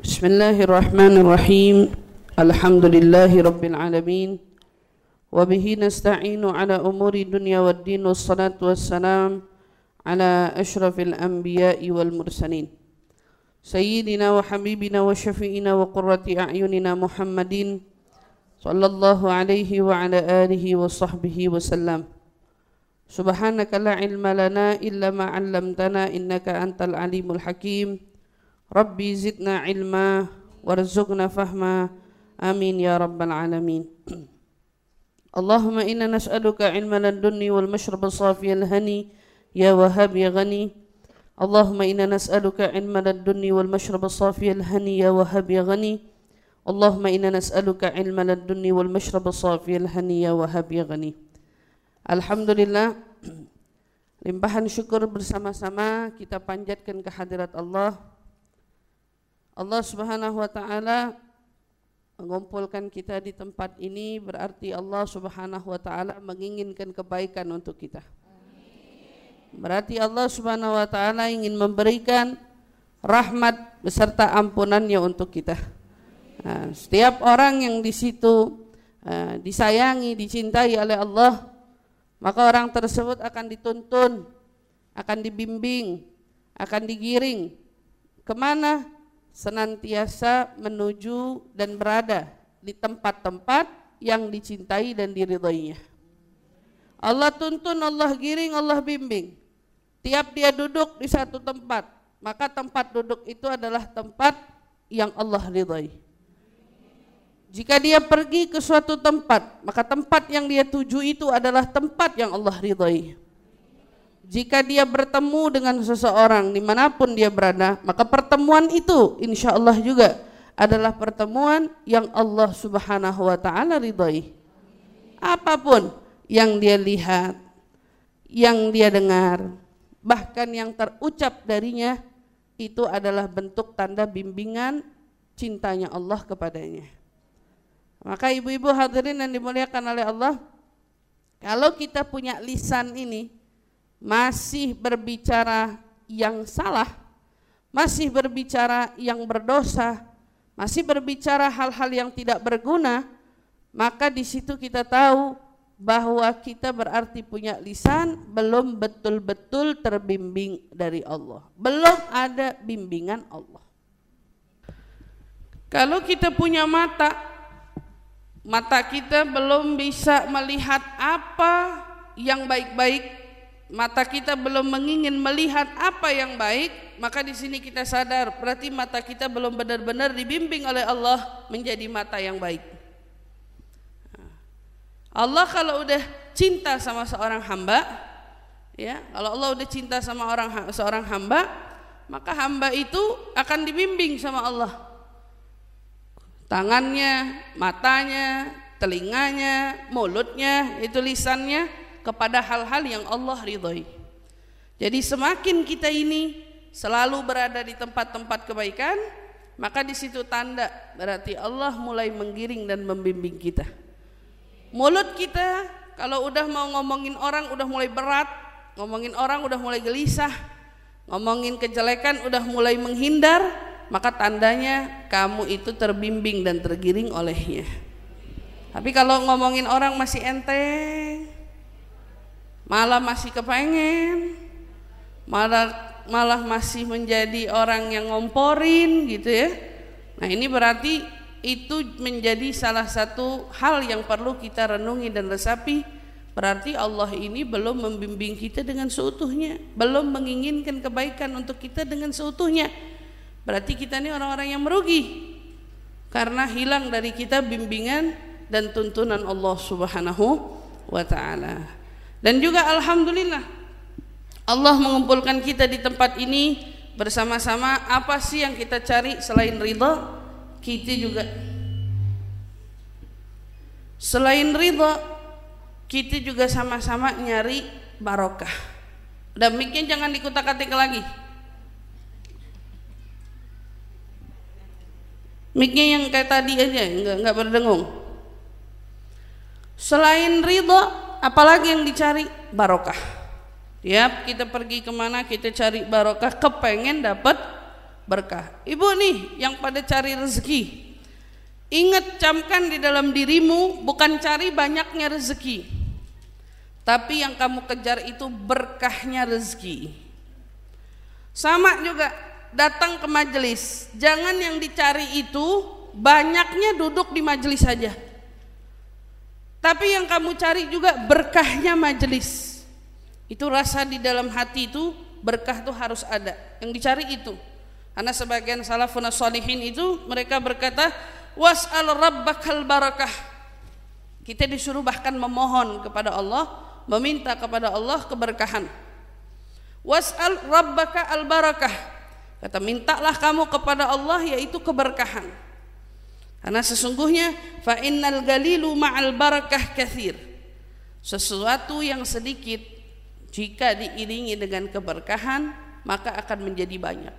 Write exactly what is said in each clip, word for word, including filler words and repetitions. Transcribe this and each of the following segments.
Bismillahirrahmanirrahim. Alhamdulillahi rabbil alamin. Wa bihi nasta'inu ala umuri dunya waddin, wassalatu wassalam ala ashrafil anbiya'i wal mursalin sayyidina wa habibina wa syafi'ina wa qurrati a'yunina Muhammadin sallallahu alaihi wa ala alihi wa sahbihi wa sallam. Subhanaka la ilma lana illa ma 'allamtana innaka antal alimul hakim. Rabbi zidna ilma warzuqna fahma. Amin ya rabbal alamin. Allahumma inna nas'aluka ilma ladunni wal mashrab safiyal hani ya wahhab ya ghani. Allahumma inna nas'aluka ilma ladunni wal mashrab safiyal hani ya wahhab ya ghani. Allahumma inna nas'aluka ilma ladunni wal mashrab safiyal hani ya wahhab ya ghani. Alhamdulillah, limpahan syukur bersama-sama kita panjatkan kehadirat Allah. Allah Subhanahu wa taala mengumpulkan kita di tempat ini, berarti Allah Subhanahu wa taala menginginkan kebaikan untuk kita. Berarti Allah Subhanahu wa taala ingin memberikan rahmat beserta ampunannya untuk kita. Nah, setiap orang yang di situ uh, disayangi, dicintai oleh Allah, maka orang tersebut akan dituntun, akan dibimbing, akan digiring kemana? Senantiasa menuju dan berada di tempat-tempat yang dicintai dan diridhoinya. Allah tuntun, Allah giring, Allah bimbing. Tiap dia duduk di satu tempat, maka tempat duduk itu adalah tempat yang Allah ridhoi. Jika dia pergi ke suatu tempat, maka tempat yang dia tuju itu adalah tempat yang Allah ridhoi. Jika dia bertemu dengan seseorang dimanapun dia berada, maka pertemuan itu insya Allah juga adalah pertemuan yang Allah Subhanahu wa ta'ala ridhoi. Apapun yang dia lihat, yang dia dengar, bahkan yang terucap darinya, itu adalah bentuk tanda bimbingan cintanya Allah kepadanya. Maka ibu-ibu hadirin yang dimuliakan oleh Allah, kalau kita punya lisan ini masih berbicara yang salah, masih berbicara yang berdosa, masih berbicara hal-hal yang tidak berguna, maka di situ kita tahu bahwa kita berarti punya lisan belum betul-betul terbimbing dari Allah, belum ada bimbingan Allah. Kalau kita punya mata, mata kita belum bisa melihat apa yang baik-baik, mata kita belum mengingin melihat apa yang baik, maka di sini kita sadar berarti mata kita belum benar-benar dibimbing oleh Allah menjadi mata yang baik. Allah kalau udah cinta sama seorang hamba, ya, kalau Allah udah cinta sama orang seorang hamba, maka hamba itu akan dibimbing sama Allah. Tangannya, matanya, telinganya, mulutnya, itu lisannya kepada hal-hal yang Allah ridhoi. Jadi semakin kita ini selalu berada di tempat-tempat kebaikan, maka di situ tanda berarti Allah mulai menggiring dan membimbing kita. Mulut kita kalau udah mau ngomongin orang udah mulai berat, ngomongin orang udah mulai gelisah, ngomongin kejelekan udah mulai menghindar, maka tandanya kamu itu terbimbing dan tergiring olehnya. Tapi kalau ngomongin orang masih enteng, malah masih kepengen, malah malah masih menjadi orang yang ngomporin gitu ya. Nah ini berarti itu menjadi salah satu hal yang perlu kita renungi dan resapi. Berarti Allah ini belum membimbing kita dengan seutuhnya, belum menginginkan kebaikan untuk kita dengan seutuhnya. Berarti kita ini orang-orang yang merugi karena hilang dari kita bimbingan dan tuntunan Allah Subhanahu wa ta'ala. Dan juga alhamdulillah Allah mengumpulkan kita di tempat ini bersama-sama. Apa sih yang kita cari selain ridha? Kita juga selain ridha, kita juga sama-sama nyari barokah. Dan mikir jangan dikutak-katik lagi. Miknya yang kayak tadi aja, enggak enggak berdengung. Selain ridha, apalagi yang dicari? Barokah. Tiap kita pergi kemana kita cari barokah, kepengen dapat berkah. Ibu nih yang pada cari rezeki, ingat, camkan di dalam dirimu bukan cari banyaknya rezeki, tapi yang kamu kejar itu berkahnya rezeki. Sama juga datang ke majelis, jangan yang dicari itu banyaknya duduk di majelis saja, tapi yang kamu cari juga berkahnya majelis. Itu rasa di dalam hati itu berkah tuh harus ada, yang dicari itu. Karena sebagian salafun sholihin itu mereka berkata was'al rabbakal barakah. Kita disuruh bahkan memohon kepada Allah, meminta kepada Allah keberkahan. Was'al rabbaka al barakah, kata mintalah kamu kepada Allah yaitu keberkahan. Karena sesungguhnya fa innal galilu ma'al barakah katsir, sesuatu yang sedikit jika diiringi dengan keberkahan maka akan menjadi banyak.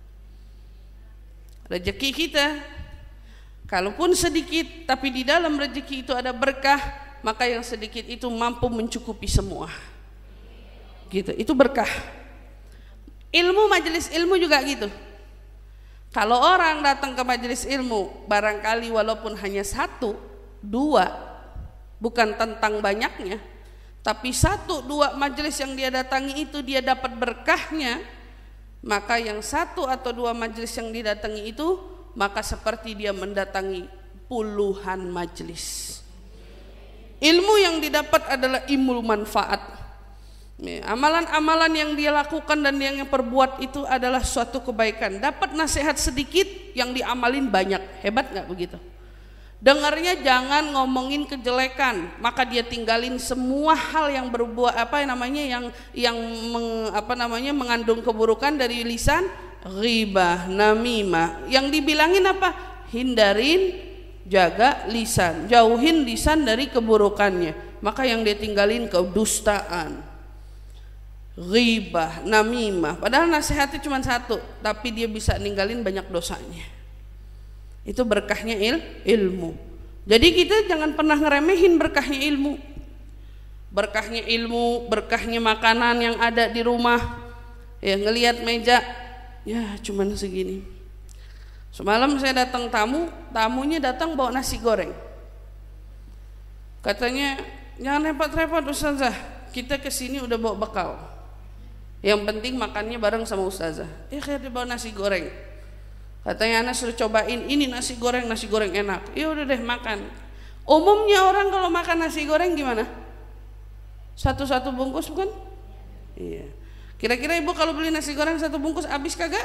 Rezeki kita kalaupun sedikit, tapi di dalam rezeki itu ada berkah, maka yang sedikit itu mampu mencukupi semua. Gitu, itu berkah. Ilmu, majelis ilmu juga gitu. Kalau orang datang ke majelis ilmu, barangkali walaupun hanya satu, dua, bukan tentang banyaknya, tapi satu dua majelis yang dia datangi itu dia dapat berkahnya, maka yang satu atau dua majelis yang didatangi itu maka seperti dia mendatangi puluhan majelis. Ilmu yang didapat adalah ilmu manfaat. Amalan-amalan yang dia lakukan dan yang perbuat itu adalah suatu kebaikan. Dapat nasihat sedikit, yang diamalin banyak. Hebat nggak begitu? Dengarnya jangan ngomongin kejelekan, maka dia tinggalin semua hal yang berbuat apa namanya yang yang meng, apa namanya mengandung keburukan dari lisan, ghibah, namimah. Yang dibilangin apa? Hindarin, jaga lisan, jauhin lisan dari keburukannya. Maka yang dia tinggalin kedustaan, ghibah, namimah. Padahal nasihatnya cuma satu, tapi dia bisa ninggalin banyak dosanya. Itu berkahnya il, ilmu. Jadi kita jangan pernah ngeremehin berkahnya ilmu. Berkahnya ilmu, berkahnya makanan yang ada di rumah. Ya, ngelihat meja, ya cuman segini. Semalam saya datang tamu, tamunya datang bawa nasi goreng. Katanya, jangan repot-repot Ustazah, kita kesini udah bawa bekal. Yang penting makannya bareng sama Ustazah. Ya kayak dia bawa nasi goreng. Katanya anak suruh cobain, ini nasi goreng, nasi goreng enak. Ya udah deh makan. Umumnya orang kalau makan nasi goreng gimana? Satu-satu bungkus bukan? Iya. Kira-kira ibu kalau beli nasi goreng satu bungkus habis kagak?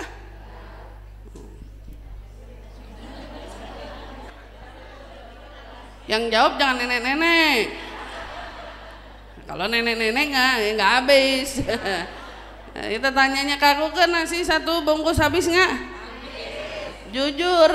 Yang jawab jangan nenek-nenek. Kalau nenek-nenek nggak, nggak habis. Kita tanyanya kaku kan nasi satu bungkus habis nggak? Jujur.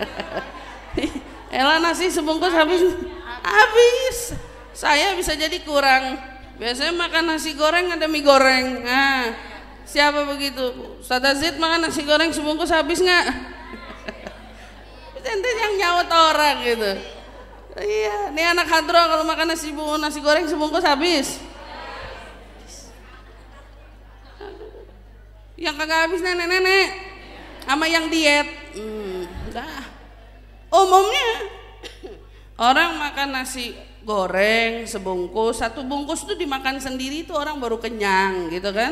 Ella nasi sebungkus habis? Habis. Saya bisa jadi kurang. Biasanya makan nasi goreng ada mie goreng. Nah, siapa begitu? Ustaz Zid makan nasi goreng sebungkus habis nggak? Ente yang nyaut orang gitu. Iya, ini anak hadro kalau makan nasi nasi goreng sebungkus habis. Yang kagak habis nenek-nenek sama yang diet. Hmm, dah. Umumnya orang makan nasi goreng sebungkus, satu bungkus itu dimakan sendiri itu orang baru kenyang gitu kan.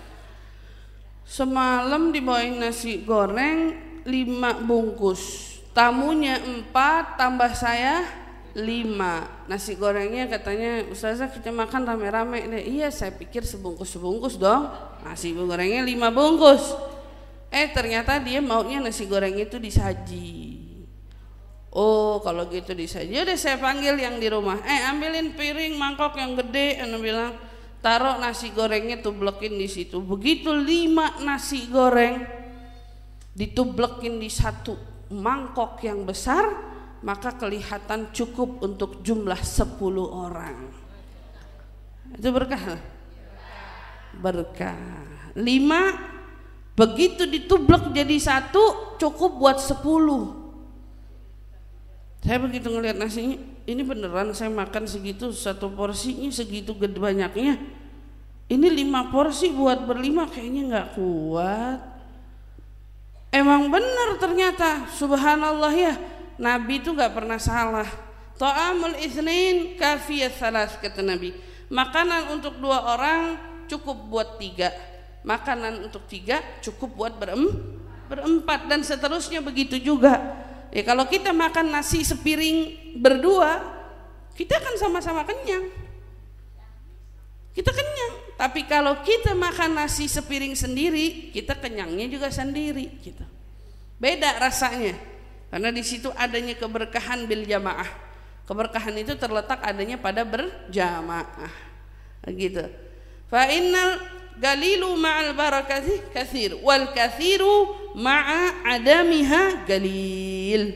Semalam dibawain nasi goreng lima bungkus, tamunya empat tambah saya lima. Nasi gorengnya katanya Ustazah kita makan rame-rame deh. Iya saya pikir sebungkus-sebungkus dong, nasi gorengnya lima bungkus. Eh ternyata dia maunya nasi goreng itu disaji. Oh kalau gitu disaji, udah saya panggil yang di rumah. Eh ambilin piring mangkok yang gede, anu bilang taruh nasi gorengnya tublekin di situ. Begitu lima nasi goreng ditublekin di satu mangkok yang besar, maka kelihatan cukup untuk jumlah sepuluh orang. Itu berkah. Berkah. Lima begitu ditublek jadi satu cukup buat sepuluh. Saya begitu ngelihat nasinya, ini beneran saya makan segitu, satu porsinya segitu gede banyaknya. Ini lima porsi buat berlima kayaknya nggak kuat. Emang benar ternyata, subhanallah ya, Nabi itu gak pernah salah. Ta'amul itsnain kafiyat salas, kata Nabi. Makanan untuk dua orang cukup buat tiga, makanan untuk tiga cukup buat berem, berempat, dan seterusnya begitu juga. Ya kalau kita makan nasi sepiring berdua, kita kan sama-sama kenyang, kita kenyang. Tapi kalau kita makan nasi sepiring sendiri, kita kenyangnya juga sendiri, gitu. Beda rasanya, karena di situ adanya keberkahan bil jamaah. Keberkahan itu terletak adanya pada berjamaah, gitu. Fa innal galilu ma'al barakati katsir wal katsiru ma'a adamiha galil.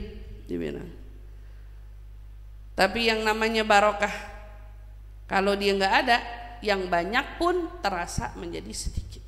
Tapi yang namanya barokah, kalau dia nggak ada, yang banyak pun terasa menjadi sedikit.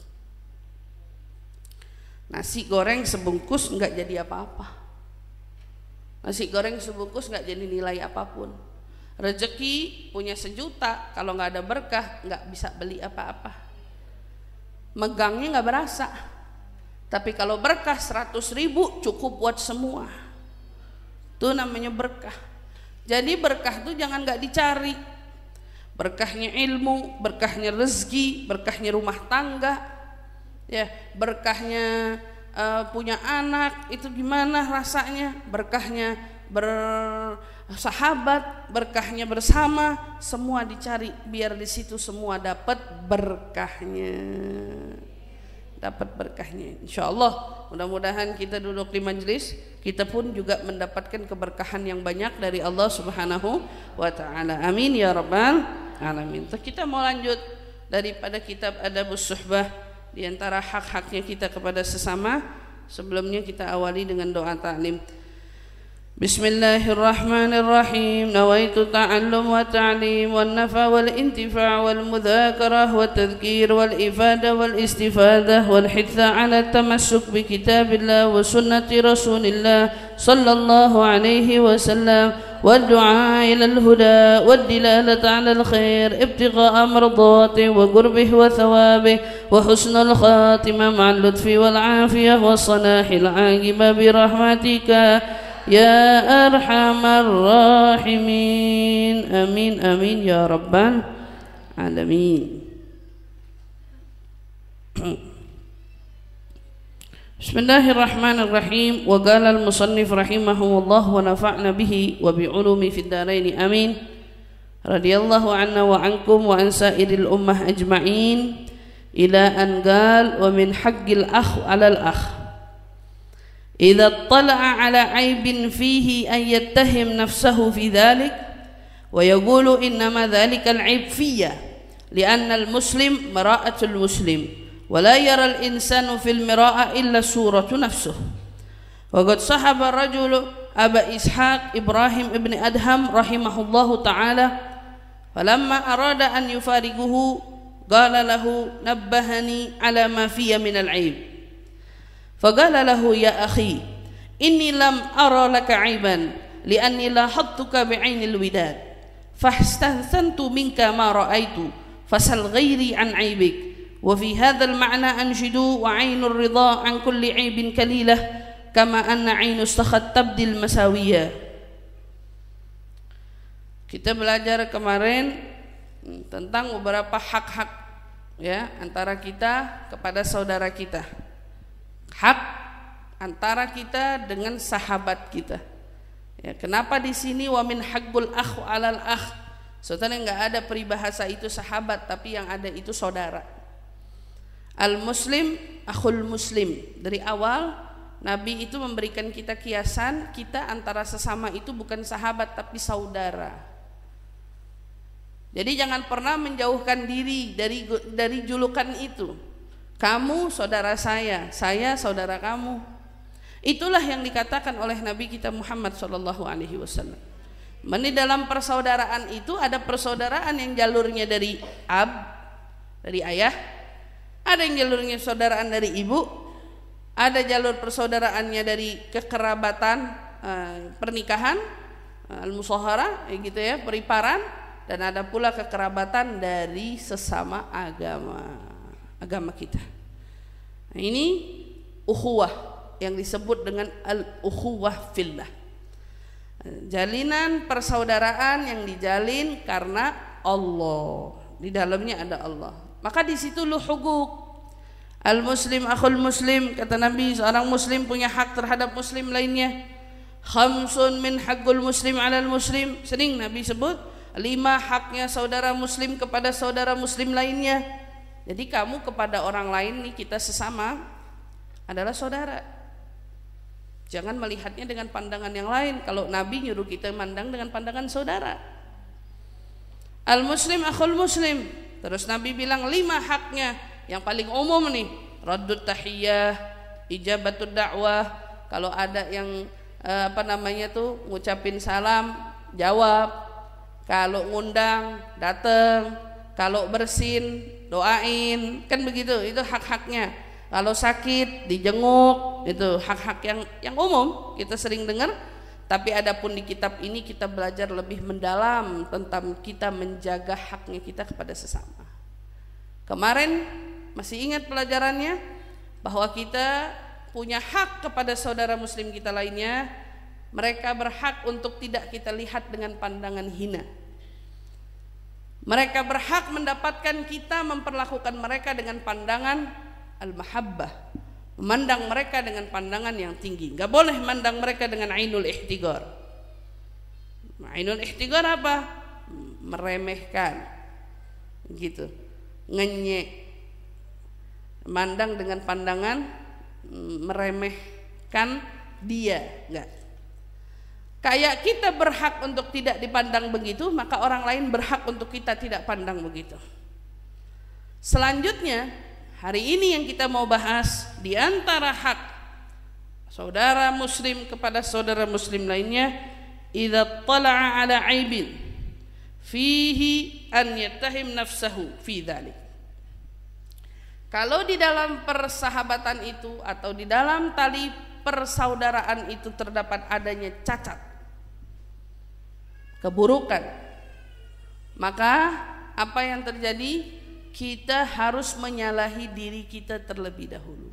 Nasi goreng sebungkus nggak jadi apa-apa. Nasi goreng sebungkus nggak jadi nilai apapun. Rezeki punya sejuta, kalau nggak ada berkah nggak bisa beli apa-apa. Megangnya nggak berasa. Tapi kalau berkah seratus ribu cukup buat semua. Itu namanya berkah. Jadi berkah itu jangan nggak dicari. Berkahnya ilmu, berkahnya rezeki, berkahnya rumah tangga, ya, berkahnya uh, punya anak, itu gimana rasanya? Berkahnya bersahabat, berkahnya bersama, semua dicari biar di situ semua dapat berkahnya. Dapat berkahnya. Insyaallah mudah-mudahan kita duduk di majelis, kita pun juga mendapatkan keberkahan yang banyak dari Allah Subhanahu wa taala. Amin ya rabbal alamin. Kita mau lanjut daripada kitab Adabus Suhbah, di antara hak-haknya kita kepada sesama. Sebelumnya kita awali dengan doa ta'lim. Bismillahirrahmanirrahim. Nawaitu ta'allum wa ta'lim wal nafa wal intifa' wal mudzakarah wa tadhkir wal ifada wal istifadah wal hitha ala tamassuk bi kitabillah wa sunnati rasulillah sallallahu alaihi wasallam wal du'a ila al huda wad dilalata ala al khair ibtigha'a mardatihi wa qurbihi wa thawabihi wa husnul khatimah ma'al lutfi wal afiyah wa salahil 'aqibah bi rahmatika ya arhamar rahimin. Amin amin ya rabbal alamin. Bismillahirrahmanirrahim. Wa qala al-musannif rahimahullah wa nafa'na bihi wa bi ulumi fid dharain amin. Radhiyallahu anna wa ankum wa an sa'iril ummah ajma'in ila an qala wa min haqqil akh 'alal akh إذا اطلع على عيب فيه أن يتهم نفسه في ذلك ويقول إنما ذلك العيب فيا لأن المسلم مراءة المسلم ولا يرى الإنسان في المراءة إلا صورة نفسه. وقد صحب الرجل أبا إسحاق إبراهيم ابن أدهم رحمه الله تعالى فلما أراد أن يفارقه قال له نبهني على ما في من العيب فقال له يا أخي إني لم أرى لك عيبا لأني لاحظتك بعين الوداد فاستحسنت منك ما رأيت فسل غيري عن عيبك وفي هذا المعنى أنشد وعين الرضا عن كل عيب كليلة كما أن عين السخط تبدي المساوية. Kita belajar kemarin tentang beberapa hak-hak, ya, antara kita kepada saudara kita. Hak antara kita dengan sahabat kita. Ya, kenapa di sini wa min haqqul akh 'alal akh? Sebetulnya enggak ada peribahasa itu sahabat, tapi yang ada itu saudara. Al muslim akhul muslim. Dari awal Nabi itu memberikan kita kiasan, kita antara sesama itu bukan sahabat tapi saudara. Jadi jangan pernah menjauhkan diri dari dari julukan itu. Kamu saudara saya, saya saudara kamu. Itulah yang dikatakan oleh Nabi kita Muhammad sallallahu alaihi wasallam. Di dalam persaudaraan itu ada persaudaraan yang jalurnya dari ab, dari ayah, ada yang jalurnya persaudaraan dari ibu, ada jalur persaudaraannya dari kekerabatan, uh, pernikahan, uh, al-musahara, gitu ya, periparan, dan ada pula kekerabatan dari sesama agama. Agama kita. Nah, ini ukhuwah, yang disebut dengan al-ukhuwah fillah. Jalinan persaudaraan yang dijalin karena Allah. Di dalamnya ada Allah. Maka di situ lu hukuk. Al-muslim akhul muslim, kata Nabi, seorang muslim punya hak terhadap muslim lainnya. Khamsun min haqqul muslim 'alal muslim. Sering Nabi sebut lima haknya saudara muslim kepada saudara muslim lainnya. Jadi kamu kepada orang lain nih, kita sesama adalah saudara. Jangan melihatnya dengan pandangan yang lain. Kalau Nabi nyuruh kita mandang dengan pandangan saudara. Al-muslim akhul muslim. Terus Nabi bilang lima haknya. Yang paling umum nih, raddut tahiyyah, ijabatud da'wah. Kalau ada yang eh, apa namanya tuh ngucapin salam, jawab. Kalau ngundang, datang. Kalau bersin, doain. Kan begitu, itu hak-haknya. Kalau sakit, dijenguk. Itu hak-hak yang yang umum kita sering dengar. Tapi adapun di kitab ini kita belajar lebih mendalam tentang kita menjaga haknya kita kepada sesama. Kemarin masih ingat pelajarannya bahwa kita punya hak kepada saudara muslim kita lainnya. Mereka berhak untuk tidak kita lihat dengan pandangan hina. Mereka berhak mendapatkan kita memperlakukan mereka dengan pandangan al-mahabbah, memandang mereka dengan pandangan yang tinggi. Gak boleh memandang mereka dengan ainul ihtigar. Ainul ihtigar apa? Meremehkan, gitu, ngenyek. Mandang dengan pandangan meremehkan dia, enggak. Kayak kita berhak untuk tidak dipandang begitu, maka orang lain berhak untuk kita tidak pandang begitu. Selanjutnya, hari ini yang kita mau bahas di antara hak saudara muslim kepada saudara muslim lainnya, idza tala'a ala aibin fihi an yattahim nafsahu fi dzalik. Kalau di dalam persahabatan itu atau di dalam tali persaudaraan itu terdapat adanya cacat, keburukan, maka apa yang terjadi? Kita harus menyalahi diri kita terlebih dahulu.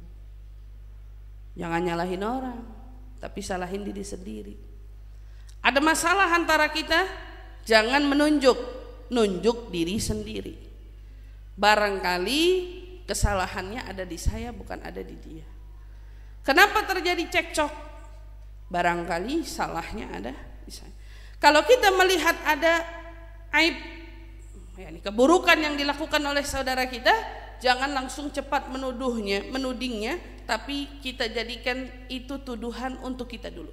Jangan nyalahin orang, tapi salahin diri sendiri. Ada masalah antara kita, jangan menunjuk, nunjuk diri sendiri. Barangkali kesalahannya ada di saya, bukan ada di dia. Kenapa terjadi cekcok? Barangkali salahnya ada di saya. Kalau kita melihat ada aib, yakni keburukan yang dilakukan oleh saudara kita, jangan langsung cepat menuduhnya, menudingnya, tapi kita jadikan itu tuduhan untuk kita dulu.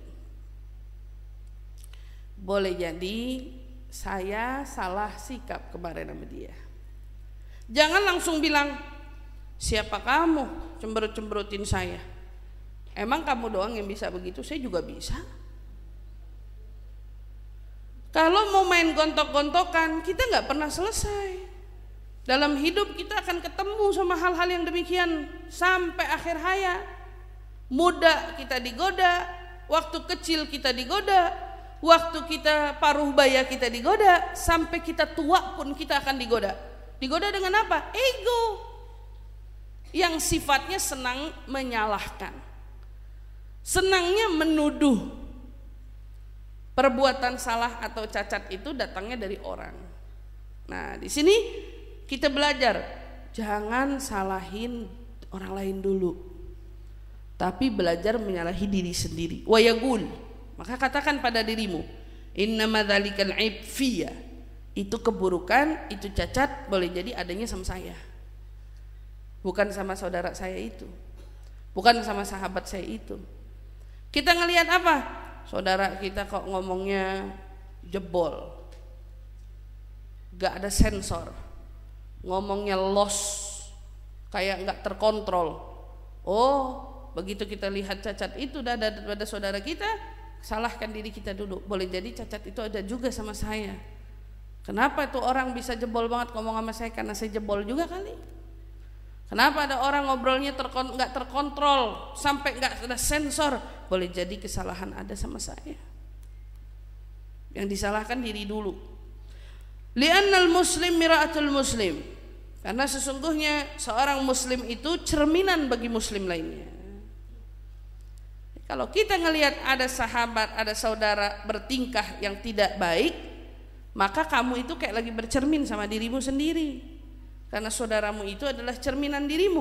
Boleh jadi saya salah sikap kemarin sama dia. Jangan langsung bilang, siapa kamu cemberut-cemberutin saya? Emang kamu doang yang bisa begitu? Saya juga bisa. Kalau mau main gontok-gontokan, kita nggak pernah selesai. Dalam hidup kita akan ketemu sama hal-hal yang demikian sampai akhir hayat. Muda kita digoda, waktu kecil kita digoda, waktu kita paruh baya kita digoda, sampai kita tua pun kita akan digoda. Digoda dengan apa? Ego yang sifatnya senang menyalahkan, senangnya menuduh. Perbuatan salah atau cacat itu datangnya dari orang. Nah, di sini kita belajar jangan salahin orang lain dulu, tapi belajar menyalahi diri sendiri. Wa yaqul, maka katakan pada dirimu, innama dzalikal aib fiyya. Itu keburukan, itu cacat boleh jadi adanya sama saya, bukan sama saudara saya itu, bukan sama sahabat saya itu. Kita ngelihat apa? Saudara kita kok ngomongnya jebol, gak ada sensor, ngomongnya los, kayak gak terkontrol. Oh, begitu kita lihat cacat itu ada pada saudara kita, salahkan diri kita dulu. Boleh jadi cacat itu ada juga sama saya. Kenapa itu orang bisa jebol banget ngomong sama saya? Karena saya jebol juga kali. Kenapa ada orang ngobrolnya terkon, gak terkontrol sampai gak ada sensor? Boleh jadi kesalahan ada sama saya. Yang disalahkan diri dulu. Li'annal muslim mira'atul muslim. Karena sesungguhnya seorang muslim itu cerminan bagi muslim lainnya. Kalau kita ngelihat ada sahabat, ada saudara bertingkah yang tidak baik, maka kamu itu kayak lagi bercermin sama dirimu sendiri, karena saudaramu itu adalah cerminan dirimu.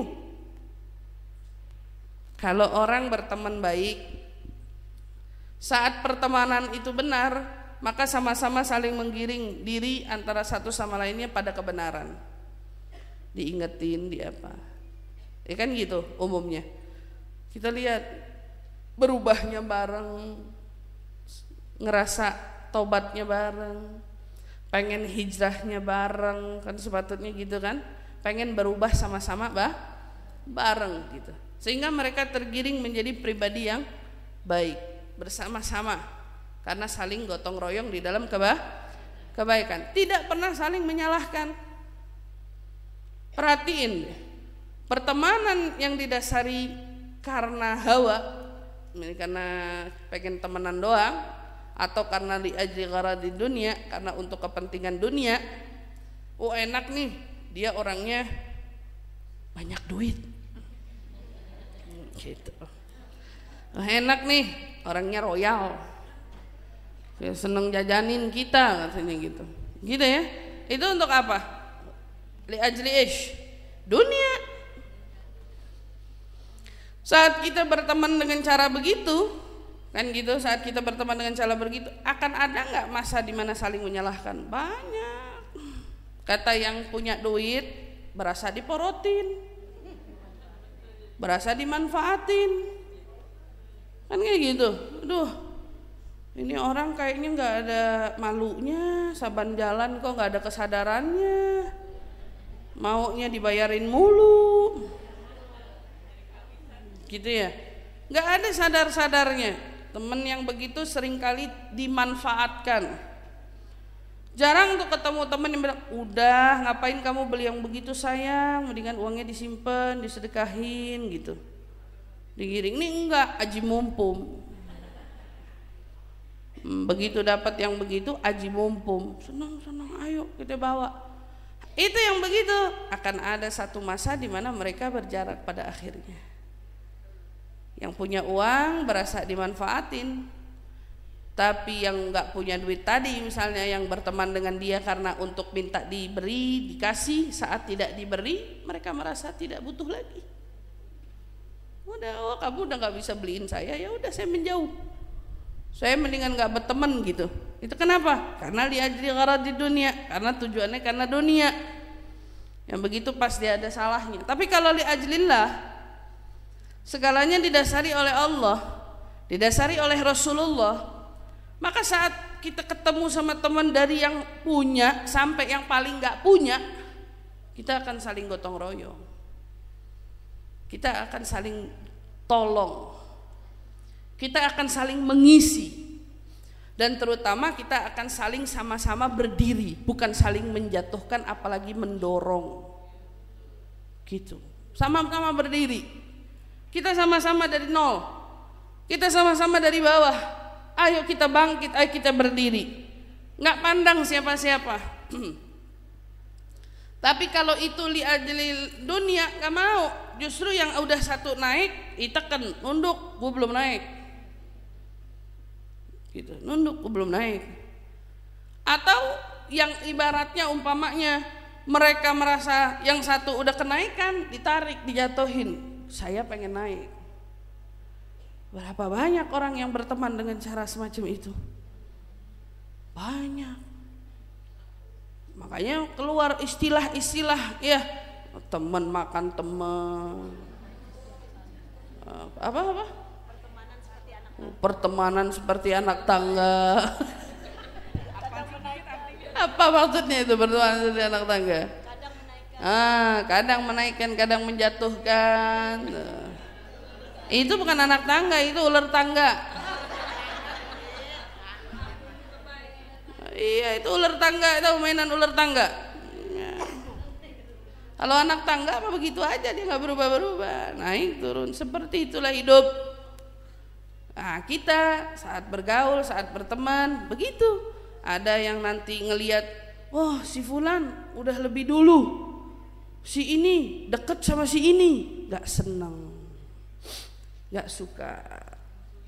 Kalau orang berteman baik, saat pertemanan itu benar, maka sama-sama saling menggiring diri antara satu sama lainnya pada kebenaran. Diingetin, di apa? Ya kan gitu umumnya. Kita lihat berubahnya bareng, ngerasa tobatnya bareng, pengen hijrahnya bareng, kan sepatutnya gitu kan, pengen berubah sama-sama bah, bareng gitu, sehingga mereka tergiring menjadi pribadi yang baik bersama-sama karena saling gotong royong di dalam keba kebaikan, tidak pernah saling menyalahkan. Perhatiin pertemanan yang didasari karena hawa, karena pengen temenan doang, atau karena li ajli gharadi dunia, karena untuk kepentingan dunia. Oh enak nih, dia orangnya banyak duit gitu. Oh, enak nih, orangnya royal, ya, seneng jajanin kita katanya gitu. Gitu ya. Itu untuk apa? Li ajli ish dunia. Saat kita berteman dengan cara begitu, kan gitu, saat kita berteman dengan cara begitu, akan ada nggak masa di mana saling menyalahkan? Banyak. Kata yang punya duit, berasa diporotin, berasa dimanfaatin, kan kayak gitu. Aduh, ini orang kayaknya nggak ada malunya, saban jalan kok nggak ada kesadarannya, maunya dibayarin mulu, gitu ya. Nggak ada sadar-sadarnya. Teman yang begitu seringkali dimanfaatkan. Jarang tuh ketemu teman yang bilang, udah ngapain kamu beli yang begitu sayang, mendingan uangnya disimpan, disedekahin gitu. Digiring. Ini enggak, aji mumpung. Begitu dapat yang begitu, aji mumpung. Senang-senang, ayo kita bawa. Itu yang begitu. Akan ada satu masa di mana mereka berjarak pada akhirnya. Yang punya uang berasa dimanfaatin, tapi yang nggak punya duit tadi misalnya, yang berteman dengan dia karena untuk minta diberi, dikasih, saat tidak diberi mereka merasa tidak butuh lagi. Udah, oh kamu udah nggak bisa beliin saya, ya udah saya menjauh, saya mendingan nggak berteman gitu. Itu kenapa? Karena li ajli gharadi dunia, karena tujuannya karena dunia. Yang begitu pasti ada salahnya. Tapi kalau li ajlillah, segalanya didasari oleh Allah, didasari oleh Rasulullah, maka saat kita ketemu sama teman dari yang punya sampai yang paling gak punya, kita akan saling gotong royong, kita akan saling tolong, kita akan saling mengisi, dan terutama kita akan saling sama-sama berdiri, bukan saling menjatuhkan apalagi mendorong gitu. Sama-sama berdiri. Kita sama-sama dari nol, kita sama-sama dari bawah. Ayo kita bangkit, ayo kita berdiri, nggak pandang siapa-siapa. Tapi kalau itu li ajli dunia, nggak mau. Justru yang udah satu naik, ditekan, nunduk, gua belum naik. Gitu, nunduk, gua belum naik. Atau yang ibaratnya umpamanya mereka merasa yang satu udah kenaikan, ditarik, dijatuhin. Saya pengen naik. Berapa banyak orang yang berteman dengan cara semacam itu? Banyak. Makanya keluar istilah-istilah, ya, teman makan teman. Apa apa? Pertemanan seperti anak tangga. Pertemanan seperti anak tangga. Apa maksudnya itu pertemanan seperti anak tangga? Ah, kadang menaikkan, kadang menjatuhkan. Itu bukan anak tangga, itu ular tangga. Iya, itu ular tangga, itu mainan ular tangga. Ya. Kalau anak tangga apa begitu aja, dia nggak berubah-berubah, naik turun. Seperti itulah hidup. Nah, kita saat bergaul, saat berteman, begitu. Ada yang nanti ngelihat, wah si fulan udah lebih dulu, si ini deket sama si ini, gak seneng, gak suka.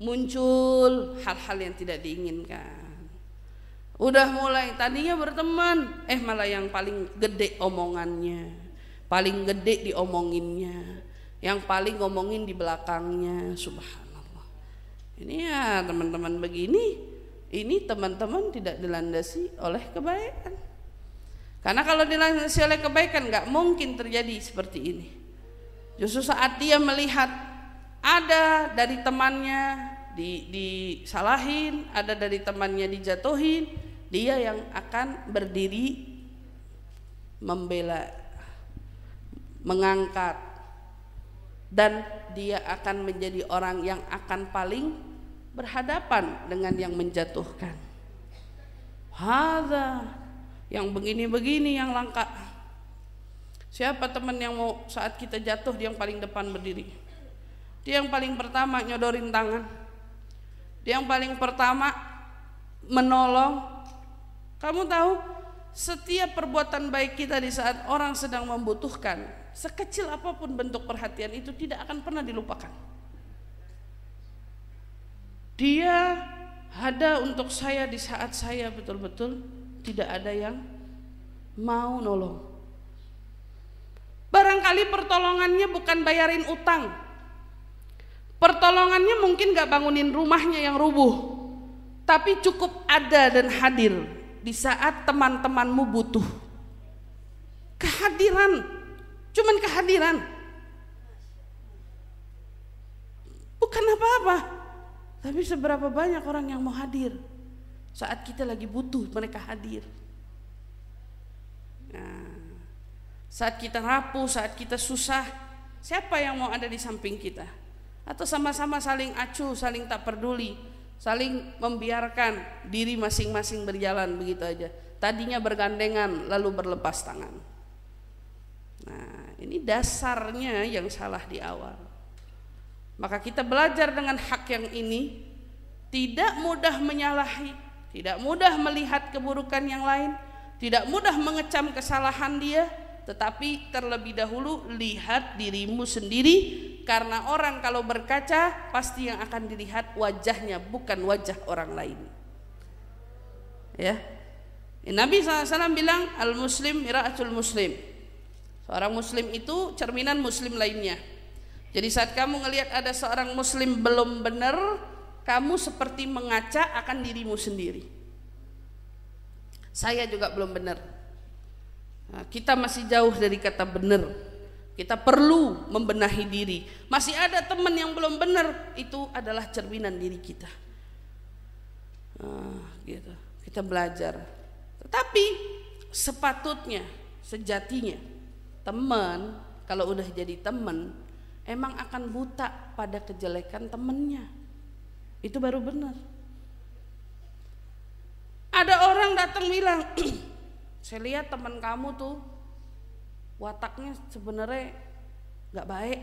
muncul hal-hal yang tidak diinginkan. Udah mulai tadinya berteman, eh malah yang paling gede omongannya, paling gede diomonginnya, yang paling ngomongin di belakangnya. Subhanallah. Ini ya teman-teman begini, ini teman-teman tidak dilandasi oleh kebaikan. Karena kalau dilandasi oleh kebaikan gak mungkin terjadi seperti ini. Justru saat dia melihat ada dari temannya di, disalahin, ada dari temannya dijatuhin, dia yang akan berdiri membela, mengangkat, dan dia akan menjadi orang yang akan paling berhadapan dengan yang menjatuhkan. Hadza, yang begini-begini yang langka. Siapa teman yang mau saat kita jatuh dia yang paling depan berdiri? Dia yang paling pertama nyodorin tangan. Dia yang paling pertama menolong. Kamu tahu, setiap perbuatan baik kita di saat orang sedang membutuhkan, sekecil apapun bentuk perhatian itu tidak akan pernah dilupakan. Dia ada untuk saya di saat saya betul-betul tidak ada yang mau nolong. Barangkali pertolongannya bukan bayarin utang, pertolongannya mungkin gak bangunin rumahnya yang rubuh, tapi cukup ada dan hadir di saat teman-temanmu butuh. Kehadiran, cuman kehadiran, bukan apa-apa. Tapi seberapa banyak orang yang mau hadir saat kita lagi butuh, mereka hadir. Nah, saat kita rapuh, saat kita susah, siapa yang mau ada di samping kita? Atau sama-sama saling acuh, saling tak peduli, saling membiarkan diri masing-masing berjalan begitu aja. Tadinya bergandengan lalu berlepas tangan. Nah, ini dasarnya yang salah di awal. Maka kita belajar dengan hak yang ini, tidak mudah menyalahi, tidak mudah melihat keburukan yang lain, tidak mudah mengecam kesalahan dia, tetapi terlebih dahulu lihat dirimu sendiri, karena orang kalau berkaca pasti yang akan dilihat wajahnya, bukan wajah orang lain. Ya, Nabi shallallahu alaihi wasallam bilang al-muslim mira'atul muslim. Seorang muslim itu cerminan muslim lainnya. Jadi saat kamu ngelihat ada seorang muslim belum benar, kamu seperti mengaca akan dirimu sendiri. Saya juga belum benar. Nah, kita masih jauh dari kata benar. Kita perlu membenahi diri. Masih ada teman yang belum benar, itu adalah cerminan diri kita. Nah, gitu. Kita belajar. Tetapi sepatutnya, sejatinya, teman kalau udah jadi teman, emang akan buta pada kejelekan temannya. Itu baru benar. Ada orang datang bilang, saya lihat teman kamu tuh wataknya sebenarnya gak baik,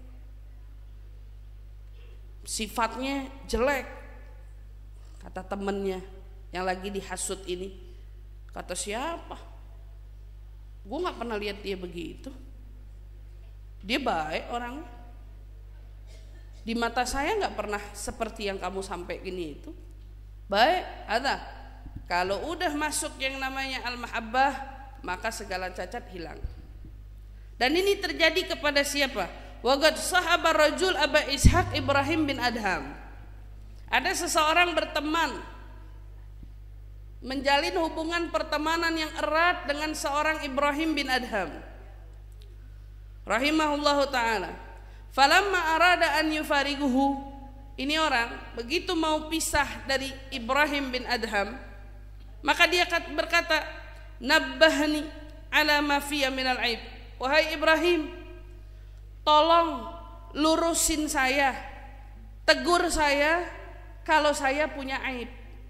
sifatnya jelek, kata temennya yang lagi dihasut ini. Kata siapa? Gue gak pernah lihat dia begitu. Dia baik orangnya. Di mata saya gak pernah seperti yang kamu sampai gini itu. Baik, ada. Kalau udah masuk yang namanya al-mahabbah, maka segala cacat hilang. Dan ini terjadi kepada siapa? Waqad sahaba rajul Aba Ishaq Ibrahim bin Adham. Ada seseorang berteman, menjalin hubungan pertemanan yang erat dengan seorang Ibrahim bin Adham rahimahullahu ta'ala. Falamma arada an yufariguhu, ini orang begitu mau pisah dari Ibrahim bin Adham, maka dia berkata, nabbahni ala ma fiya minal aib. Wahai Ibrahim, tolong lurusin saya, tegur saya kalau saya punya aib,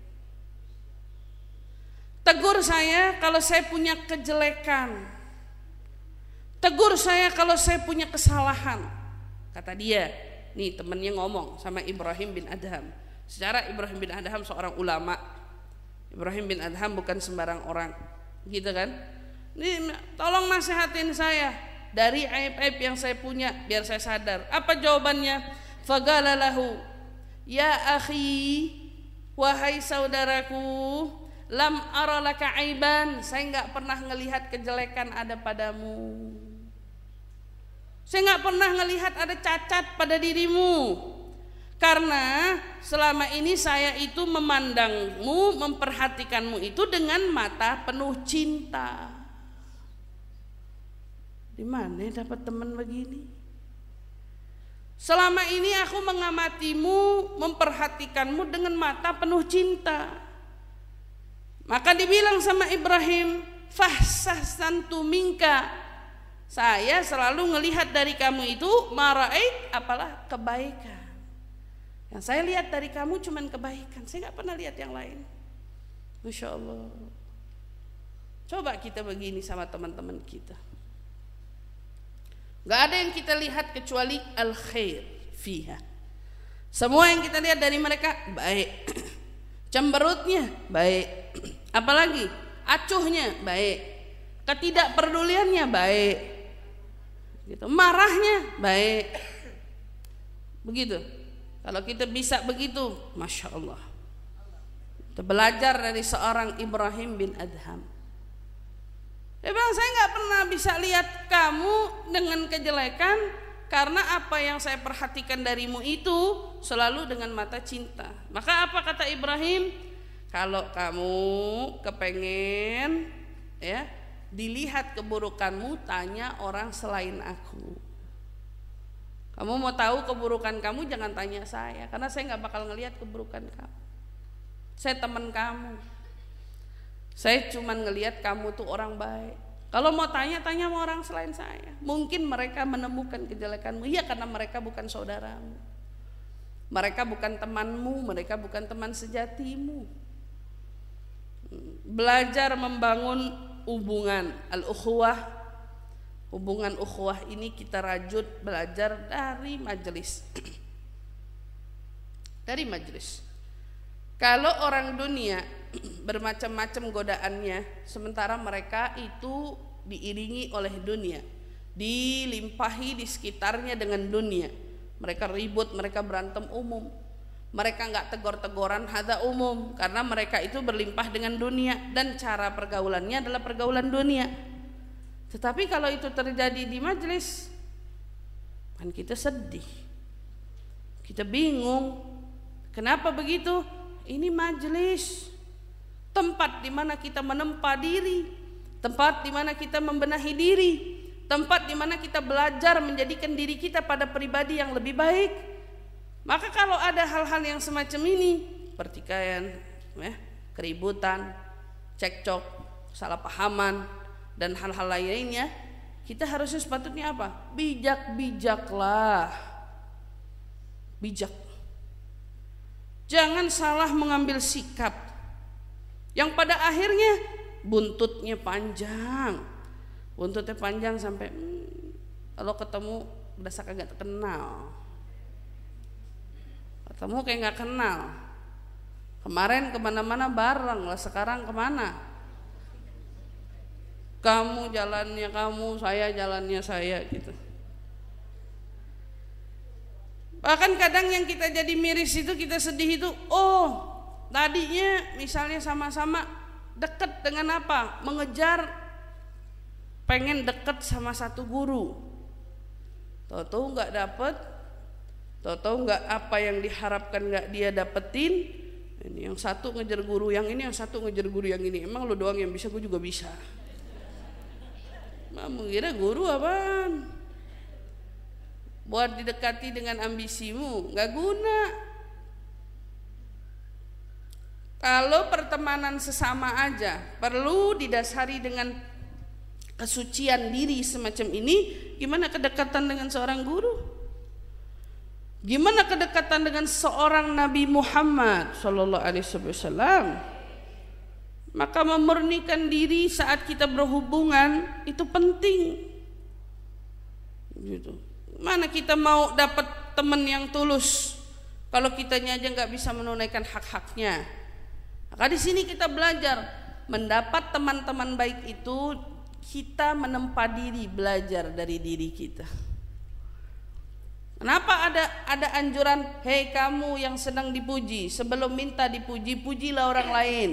tegur saya kalau saya punya kejelekan, tegur saya kalau saya punya kesalahan. Kata dia, nih temennya ngomong sama Ibrahim bin Adham. Secara Ibrahim bin Adham seorang ulama. Ibrahim bin Adham bukan sembarang orang, gitu kan? Nih, tolong nasihatin saya dari aib-aib yang saya punya biar saya sadar. Apa jawabannya? Faqala lahu Ya akhi, wahai saudaraku, lam aralaka aiban, saya enggak pernah ngelihat kejelekan ada padamu. Saya enggak pernah ngelihat ada cacat pada dirimu. Karena selama ini saya itu memandangmu, memperhatikanmu itu dengan mata penuh cinta. Di mana dapat teman begini? Selama ini aku mengamatimu, memperhatikanmu dengan mata penuh cinta. Maka dibilang sama Ibrahim, fahsahsantu minka, saya selalu ngelihat dari kamu itu mara'ait, apalah kebaikan. Yang saya lihat dari kamu cuman kebaikan, saya gak pernah lihat yang lain. Masya Allah. Coba kita begini sama teman-teman kita, gak ada yang kita lihat kecuali al-khair fiha. Semua yang kita lihat dari mereka baik. Cemberutnya baik. Apalagi acuhnya baik. Ketidakpeduliannya baik. Gitu. Marahnya baik. Begitu. Kalau kita bisa begitu, Masya Allah. Kita belajar dari seorang Ibrahim bin Adham. Dia bilang, saya gak pernah bisa lihat kamu dengan kejelekan, karena apa yang saya perhatikan darimu itu selalu dengan mata cinta. Maka apa kata Ibrahim? Kalau kamu kepengen ya dilihat keburukanmu, tanya orang selain aku. Kamu mau tahu keburukan kamu, jangan tanya saya, karena saya gak bakal ngelihat keburukan kamu. Saya teman kamu, saya cuma ngelihat kamu tuh orang baik. Kalau mau tanya, tanya sama orang selain saya. Mungkin mereka menemukan kejelekanmu. Iya, karena mereka bukan saudaramu, mereka bukan temanmu, mereka bukan teman sejatimu. Belajar membangun hubungan al-ukhuwah. Hubungan ukhuwah ini kita rajut belajar dari majelis. Dari majelis. Kalau orang dunia bermacam-macam godaannya, sementara mereka itu diiringi oleh dunia, dilimpahi di sekitarnya dengan dunia. Mereka ribut, mereka berantem umum, mereka nggak tegor-tegoran hadza umum, karena mereka itu berlimpah dengan dunia dan cara pergaulannya adalah pergaulan dunia. Tetapi kalau itu terjadi di majelis, kan kita sedih, kita bingung, kenapa begitu? Ini majelis, tempat di mana kita menempa diri, tempat di mana kita membenahi diri, tempat di mana kita belajar menjadikan diri kita pada pribadi yang lebih baik. Maka kalau ada hal-hal yang semacam ini, pertikaian, ya, keributan, cekcok, salah pahaman, dan hal-hal lainnya, kita harusnya sepatutnya apa? Bijak-bijaklah, bijak. Jangan salah mengambil sikap yang pada akhirnya buntutnya panjang, buntutnya panjang sampai hmm, kalau ketemu berasa kagak kenal, ketemu kayak nggak kenal. Kemarin kemana-mana bareng lah, sekarang kemana? Kamu jalannya kamu, saya jalannya saya, gitu. Bahkan kadang yang kita jadi miris itu, kita sedih itu, oh tadinya misalnya sama-sama dekat dengan apa? Mengejar, pengen dekat sama satu guru, tahu-tahu nggak dapet, tahu-tahu nggak apa yang diharapkan nggak dia dapetin. Ini yang satu ngejar guru yang ini, yang satu ngejar guru yang ini. Emang lo doang yang bisa, gue juga bisa. Kamu kira guru apaan? Buat didekati dengan ambisimu, nggak guna. Kalau pertemanan sesama aja perlu didasari dengan kesucian diri semacam ini, gimana kedekatan dengan seorang guru? Gimana kedekatan dengan seorang Nabi Muhammad Sallallahu Alaihi Wasallam? Maka memurnikan diri saat kita berhubungan itu penting. Gitu. Mana kita mau dapat teman yang tulus kalau kitanya aja nggak bisa menunaikan hak-haknya? Maka di sini kita belajar mendapat teman-teman baik itu, kita menempa diri, belajar dari diri kita. Kenapa ada ada anjuran, hei kamu yang senang dipuji, sebelum minta dipuji, pujilah orang lain.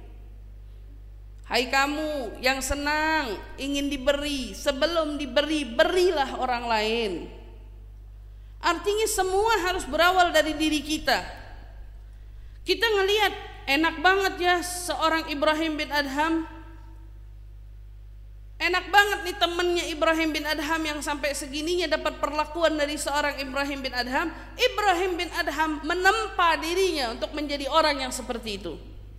Hai kamu yang senang ingin diberi, sebelum diberi, berilah orang lain. Artinya semua harus berawal dari diri kita. Kita ngelihat enak banget ya seorang Ibrahim bin Adham. Enak banget nih temennya Ibrahim bin Adham yang sampai segininya dapat perlakuan dari seorang Ibrahim bin Adham. Ibrahim bin Adham menempa dirinya untuk menjadi orang yang seperti itu.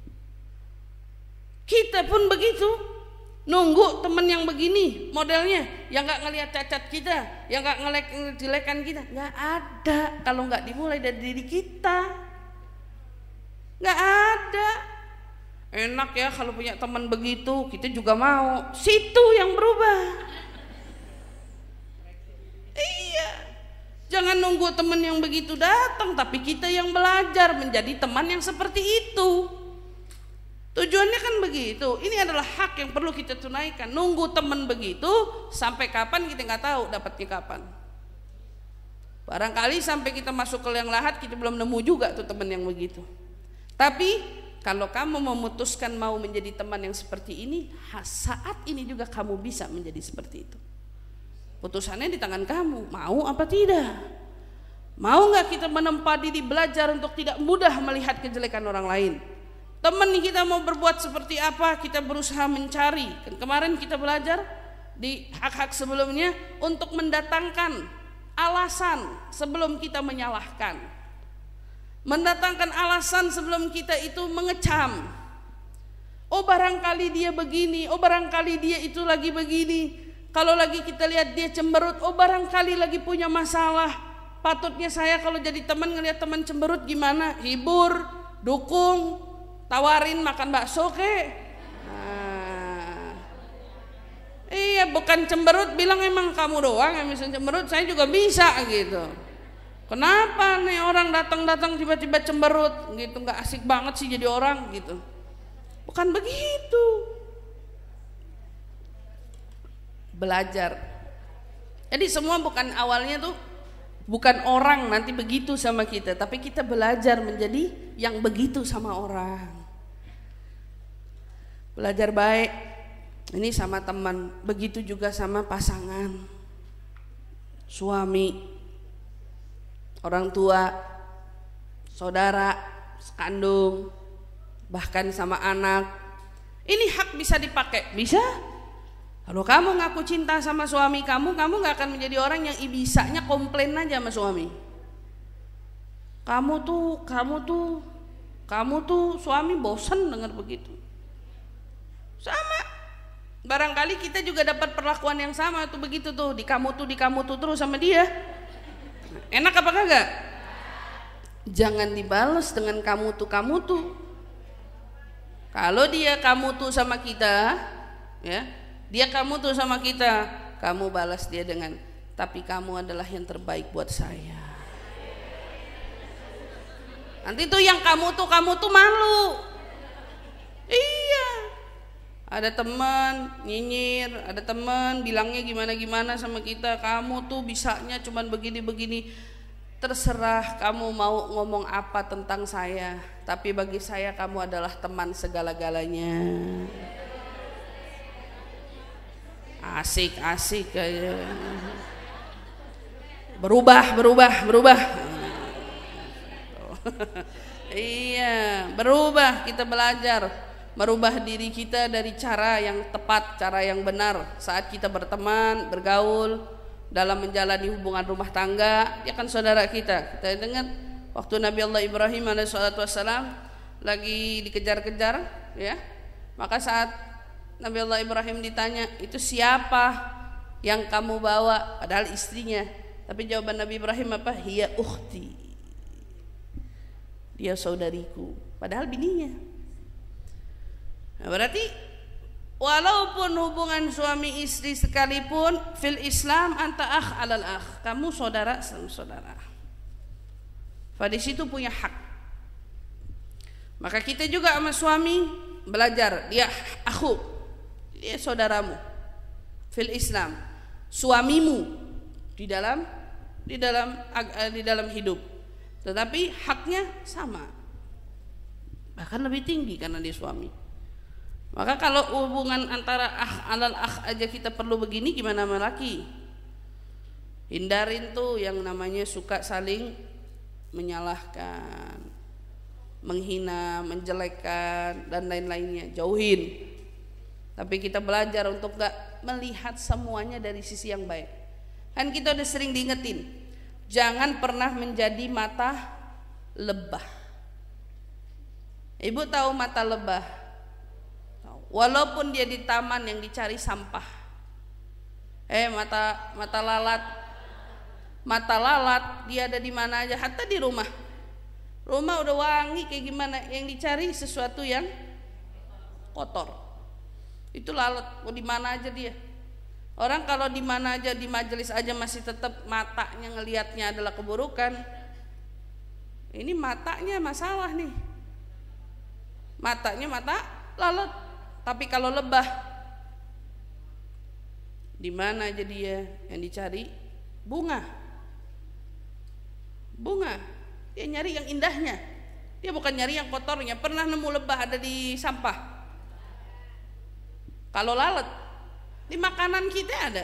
Kita pun begitu, nunggu teman yang begini modelnya, yang gak ngelihat cacat kita, yang gak ngelihat jelekan kita. Gak ada kalau gak dimulai dari diri kita. Gak ada. Enak ya kalau punya teman begitu, kita juga mau. Situ yang berubah. Iya. Jangan nunggu teman yang begitu datang, tapi kita yang belajar menjadi teman yang seperti itu. Tujuannya kan begitu. Ini adalah hak yang perlu kita tunaikan. Nunggu teman begitu sampai kapan kita nggak tahu dapatnya kapan. Barangkali sampai kita masuk ke liang lahat kita belum nemu juga tuh teman yang begitu. Tapi kalau kamu memutuskan mau menjadi teman yang seperti ini, saat ini juga kamu bisa menjadi seperti itu. Putusannya di tangan kamu, mau apa tidak. Mau nggak kita menempa diri belajar untuk tidak mudah melihat kejelekan orang lain. Teman kita mau berbuat seperti apa, kita berusaha mencari. Kan kemarin kita belajar di hak-hak sebelumnya untuk mendatangkan alasan sebelum kita menyalahkan. Mendatangkan alasan sebelum kita itu mengecam. Oh barangkali dia begini, oh barangkali dia itu lagi begini. Kalau lagi kita lihat dia cemberut, oh barangkali lagi punya masalah. Patutnya saya kalau jadi teman ngelihat teman cemberut gimana? Hibur, dukung, tawarin makan bakso ke. Nah, iya bukan cemberut bilang emang kamu doang yang bisa cemberut, saya juga bisa gitu. Kenapa nih orang datang-datang tiba-tiba cemberut gitu, nggak asik banget sih jadi orang gitu. Bukan begitu. Belajar. Jadi semua bukan awalnya tuh bukan orang nanti begitu sama kita, tapi kita belajar menjadi yang begitu sama orang. Belajar baik. Ini sama teman, begitu juga sama pasangan. Suami, orang tua, saudara, sekandung, bahkan sama anak. Ini hak bisa dipakai, bisa. Kalau kamu ngaku cinta sama suami kamu, kamu gak akan menjadi orang yang bisanya komplain aja sama suami. Kamu tuh, kamu tuh, kamu tuh suami bosan dengar begitu. Sama. Barangkali kita juga dapat perlakuan yang sama tuh begitu tuh, di kamu tuh, di kamu tuh terus sama dia. Enak apa kagak? Jangan dibalas dengan kamu tuh kamu tuh. Kalau dia kamu tuh sama kita, ya, dia kamu tuh sama kita, kamu balas dia dengan tapi kamu adalah yang terbaik buat saya. Nanti tuh yang kamu tuh kamu tuh malu. Iya. Ada teman nyinyir, ada teman bilangnya gimana-gimana sama kita, kamu tuh bisanya cuman begini-begini. Terserah kamu mau ngomong apa tentang saya, tapi bagi saya kamu adalah teman segala-galanya. Asik-asik kayak berubah, berubah, berubah. Iya, berubah, kita belajar merubah diri kita dari cara yang tepat, cara yang benar saat kita berteman, bergaul, dalam menjalani hubungan rumah tangga. Dia kan saudara kita. Kita dengar waktu Nabi Allah Ibrahim alaihi salatu wassalam lagi dikejar-kejar, ya. Maka saat Nabi Allah Ibrahim ditanya, itu siapa yang kamu bawa? Padahal istrinya. Tapi jawaban Nabi Ibrahim apa? Hiya ukhti. Dia saudariku. Padahal bininya. Nah, berarti walaupun hubungan suami istri sekalipun fil Islam anta akh alal akh, kamu saudara sama saudara. Pada situ punya hak. Maka kita juga sama suami belajar, dia akhu, dia saudaramu fil Islam, suamimu di dalam di dalam di dalam hidup, tetapi haknya sama, bahkan lebih tinggi karena dia suami. Maka kalau hubungan antara ah alal ah aja kita perlu begini, gimana sama laki? Hindarin tuh yang namanya suka saling menyalahkan, menghina, menjelekkan dan lain-lainnya, jauhin. Tapi kita belajar untuk gak melihat semuanya dari sisi yang baik. Kan kita udah sering diingetin, jangan pernah menjadi mata lebah. Ibu tahu mata lebah? Walaupun dia di taman yang dicari sampah. Eh mata mata lalat, mata lalat dia ada di mana aja, hatta di rumah. Rumah udah wangi kayak gimana, yang dicari sesuatu yang kotor. Itu lalat, mau di mana aja dia. Orang kalau di mana aja, di majelis aja masih tetap matanya ngelihatnya adalah keburukan. Ini matanya masalah nih. Matanya mata lalat. Tapi kalau lebah, di mana aja dia yang dicari bunga. Bunga. Dia nyari yang indahnya. Dia bukan nyari yang kotornya. Pernah nemu lebah ada di sampah? Kalau lalat, di makanan kita ada.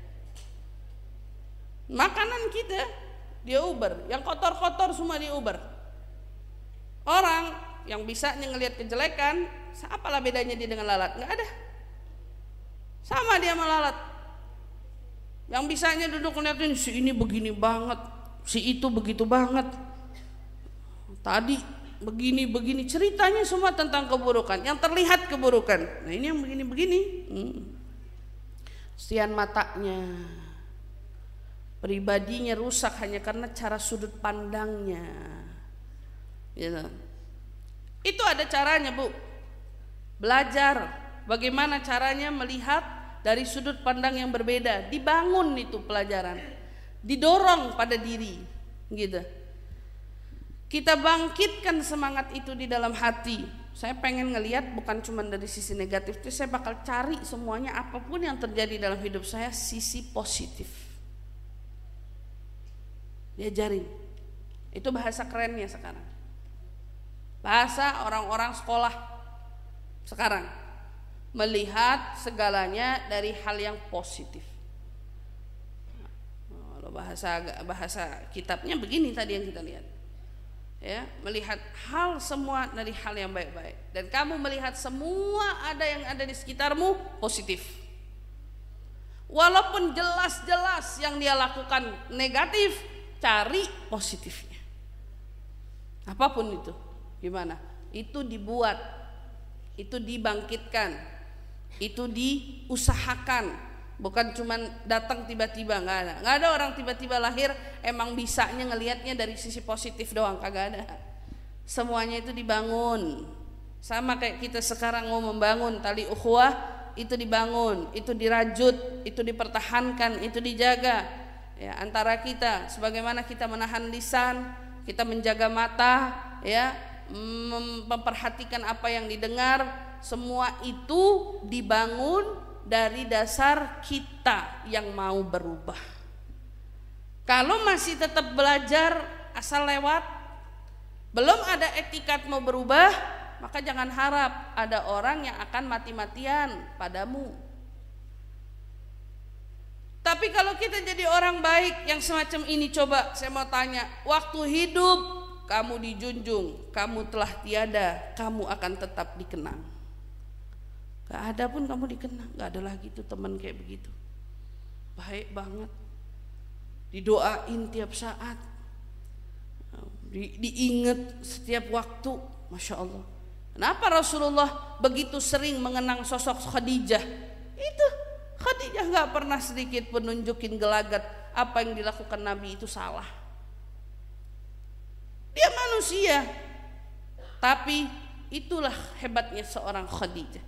Makanan kita dia uber, yang kotor-kotor semua dia uber. Orang yang bisa ngelihat kejelekan, apalah bedanya dia dengan lalat? Nggak ada. Sama dia sama lalat. Yang bisanya duduk ngeliatin, si ini begini banget, si itu begitu banget. Tadi begini-begini, ceritanya semua tentang keburukan, yang terlihat keburukan. Nah ini yang begini-begini. Hmm. Kesian matanya, pribadinya rusak hanya karena cara sudut pandangnya. Gitu. Itu ada caranya, Bu. Belajar bagaimana caranya melihat dari sudut pandang yang berbeda. Dibangun itu pelajaran, didorong pada diri, gitu. Kita bangkitkan semangat itu di dalam hati. Saya pengen ngelihat bukan cuma dari sisi negatif, itu saya bakal cari semuanya, apapun yang terjadi dalam hidup saya, sisi positif. Diajarin. Itu bahasa kerennya sekarang. Bahasa orang-orang sekolah sekarang, melihat segalanya dari hal yang positif. Kalau bahasa bahasa kitabnya begini tadi yang kita lihat, ya, melihat hal semua dari hal yang baik-baik, dan kamu melihat semua ada yang ada di sekitarmu positif. Walaupun jelas-jelas yang dia lakukan negatif, cari positifnya. Apapun itu, gimana? Itu dibuat, itu dibangkitkan, itu diusahakan, bukan cuman datang tiba-tiba. Nggak ada, nggak ada orang tiba-tiba lahir emang bisanya ngelihatnya dari sisi positif doang, kagak ada. Semuanya itu dibangun. Sama kayak kita sekarang mau membangun tali ukhuwah, itu dibangun, itu dirajut, itu dipertahankan, itu dijaga. Ya, antara kita, sebagaimana kita menahan lisan, kita menjaga mata, ya, memperhatikan apa yang didengar, semua itu dibangun dari dasar kita yang mau berubah. Kalau masih tetap belajar asal lewat, belum ada etikat mau berubah, maka jangan harap ada orang yang akan mati-matian padamu. Tapi kalau kita jadi orang baik yang semacam ini, coba saya mau tanya, waktu hidup kamu dijunjung, kamu telah tiada, kamu akan tetap dikenang. Gak ada pun kamu dikenang, gak ada lagi tuh teman kayak begitu. Baik banget, didoain tiap saat, di, diingat setiap waktu, Masya Allah. Kenapa Rasulullah begitu sering mengenang sosok Khadijah? Itu Khadijah gak pernah sedikit pun nunjukin gelagat apa yang dilakukan Nabi itu salah. Dia manusia, tapi itulah hebatnya seorang Khadijah.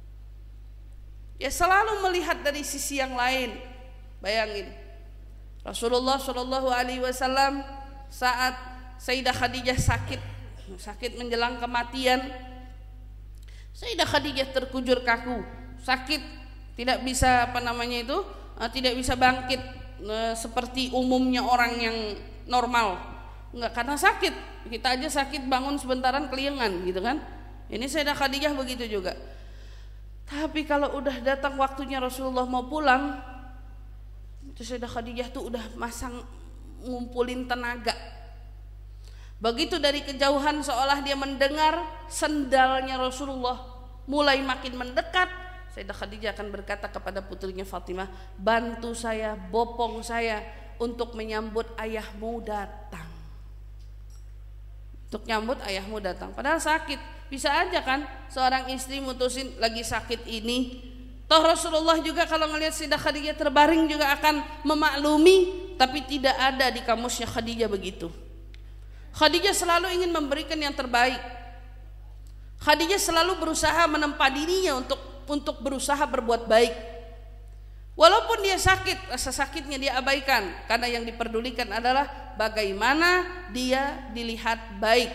Ya selalu melihat dari sisi yang lain. Bayangin, Rasulullah Shallallahu Alaihi Wasallam saat Sayyidah Khadijah sakit, sakit menjelang kematian, Sayyidah Khadijah terkujur kaku, sakit, tidak bisa apa namanya itu, tidak bisa bangkit, e, seperti umumnya orang yang normal. Enggak, karena sakit. Kita aja sakit bangun sebentaran keliengan gitu kan. Ini Sayyidah Khadijah begitu juga. Tapi kalau udah datang waktunya Rasulullah mau pulang, itu Sayyidah Khadijah tuh udah masang ngumpulin tenaga. Begitu dari kejauhan seolah dia mendengar sendalnya Rasulullah mulai makin mendekat, Sayyidah Khadijah akan berkata kepada putrinya Fatimah, bantu saya, bopong saya untuk menyambut ayahmu datang. Untuk nyambut ayahmu datang. Padahal sakit. Bisa aja kan seorang istri mutusin lagi sakit ini. Toh Rasulullah juga kalau ngelihat Sayyidah Khadijah terbaring juga akan memaklumi. Tapi tidak ada di kamusnya Khadijah begitu. Khadijah selalu ingin memberikan yang terbaik. Khadijah selalu berusaha menempa dirinya untuk untuk berusaha berbuat baik. Walaupun dia sakit, rasa sakitnya dia abaikan, karena yang diperdulikan adalah bagaimana dia dilihat baik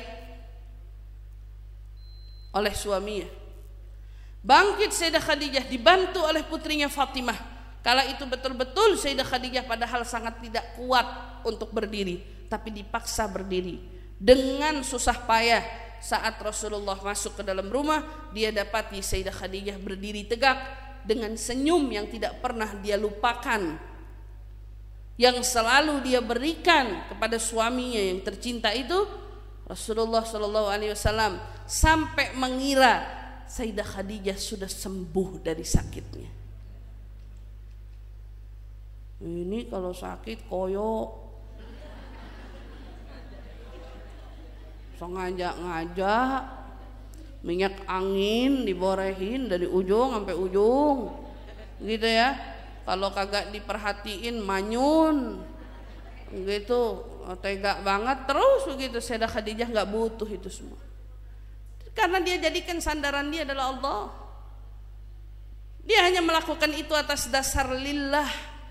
oleh suaminya. Bangkit Sayyidah Khadijah dibantu oleh putrinya Fatimah. Kala itu betul-betul Sayyidah Khadijah padahal sangat tidak kuat untuk berdiri, tapi dipaksa berdiri dengan susah payah. Saat Rasulullah masuk ke dalam rumah, dia dapati Sayyidah Khadijah berdiri tegak dengan senyum yang tidak pernah dia lupakan, yang selalu dia berikan kepada suaminya yang tercinta itu. Rasulullah Shallallahu Alaihi Wasallam sampai mengira Sayyidah Khadijah sudah sembuh dari sakitnya. Ini kalau sakit koyo ngajak-ngajak, minyak angin diborehin dari ujung sampai ujung gitu ya. Kalau kagak diperhatiin manyun gitu, tega banget terus begitu. Sayyidah Khadijah nggak butuh itu semua, karena dia jadikan sandaran dia adalah Allah. Dia hanya melakukan itu atas dasar lillah.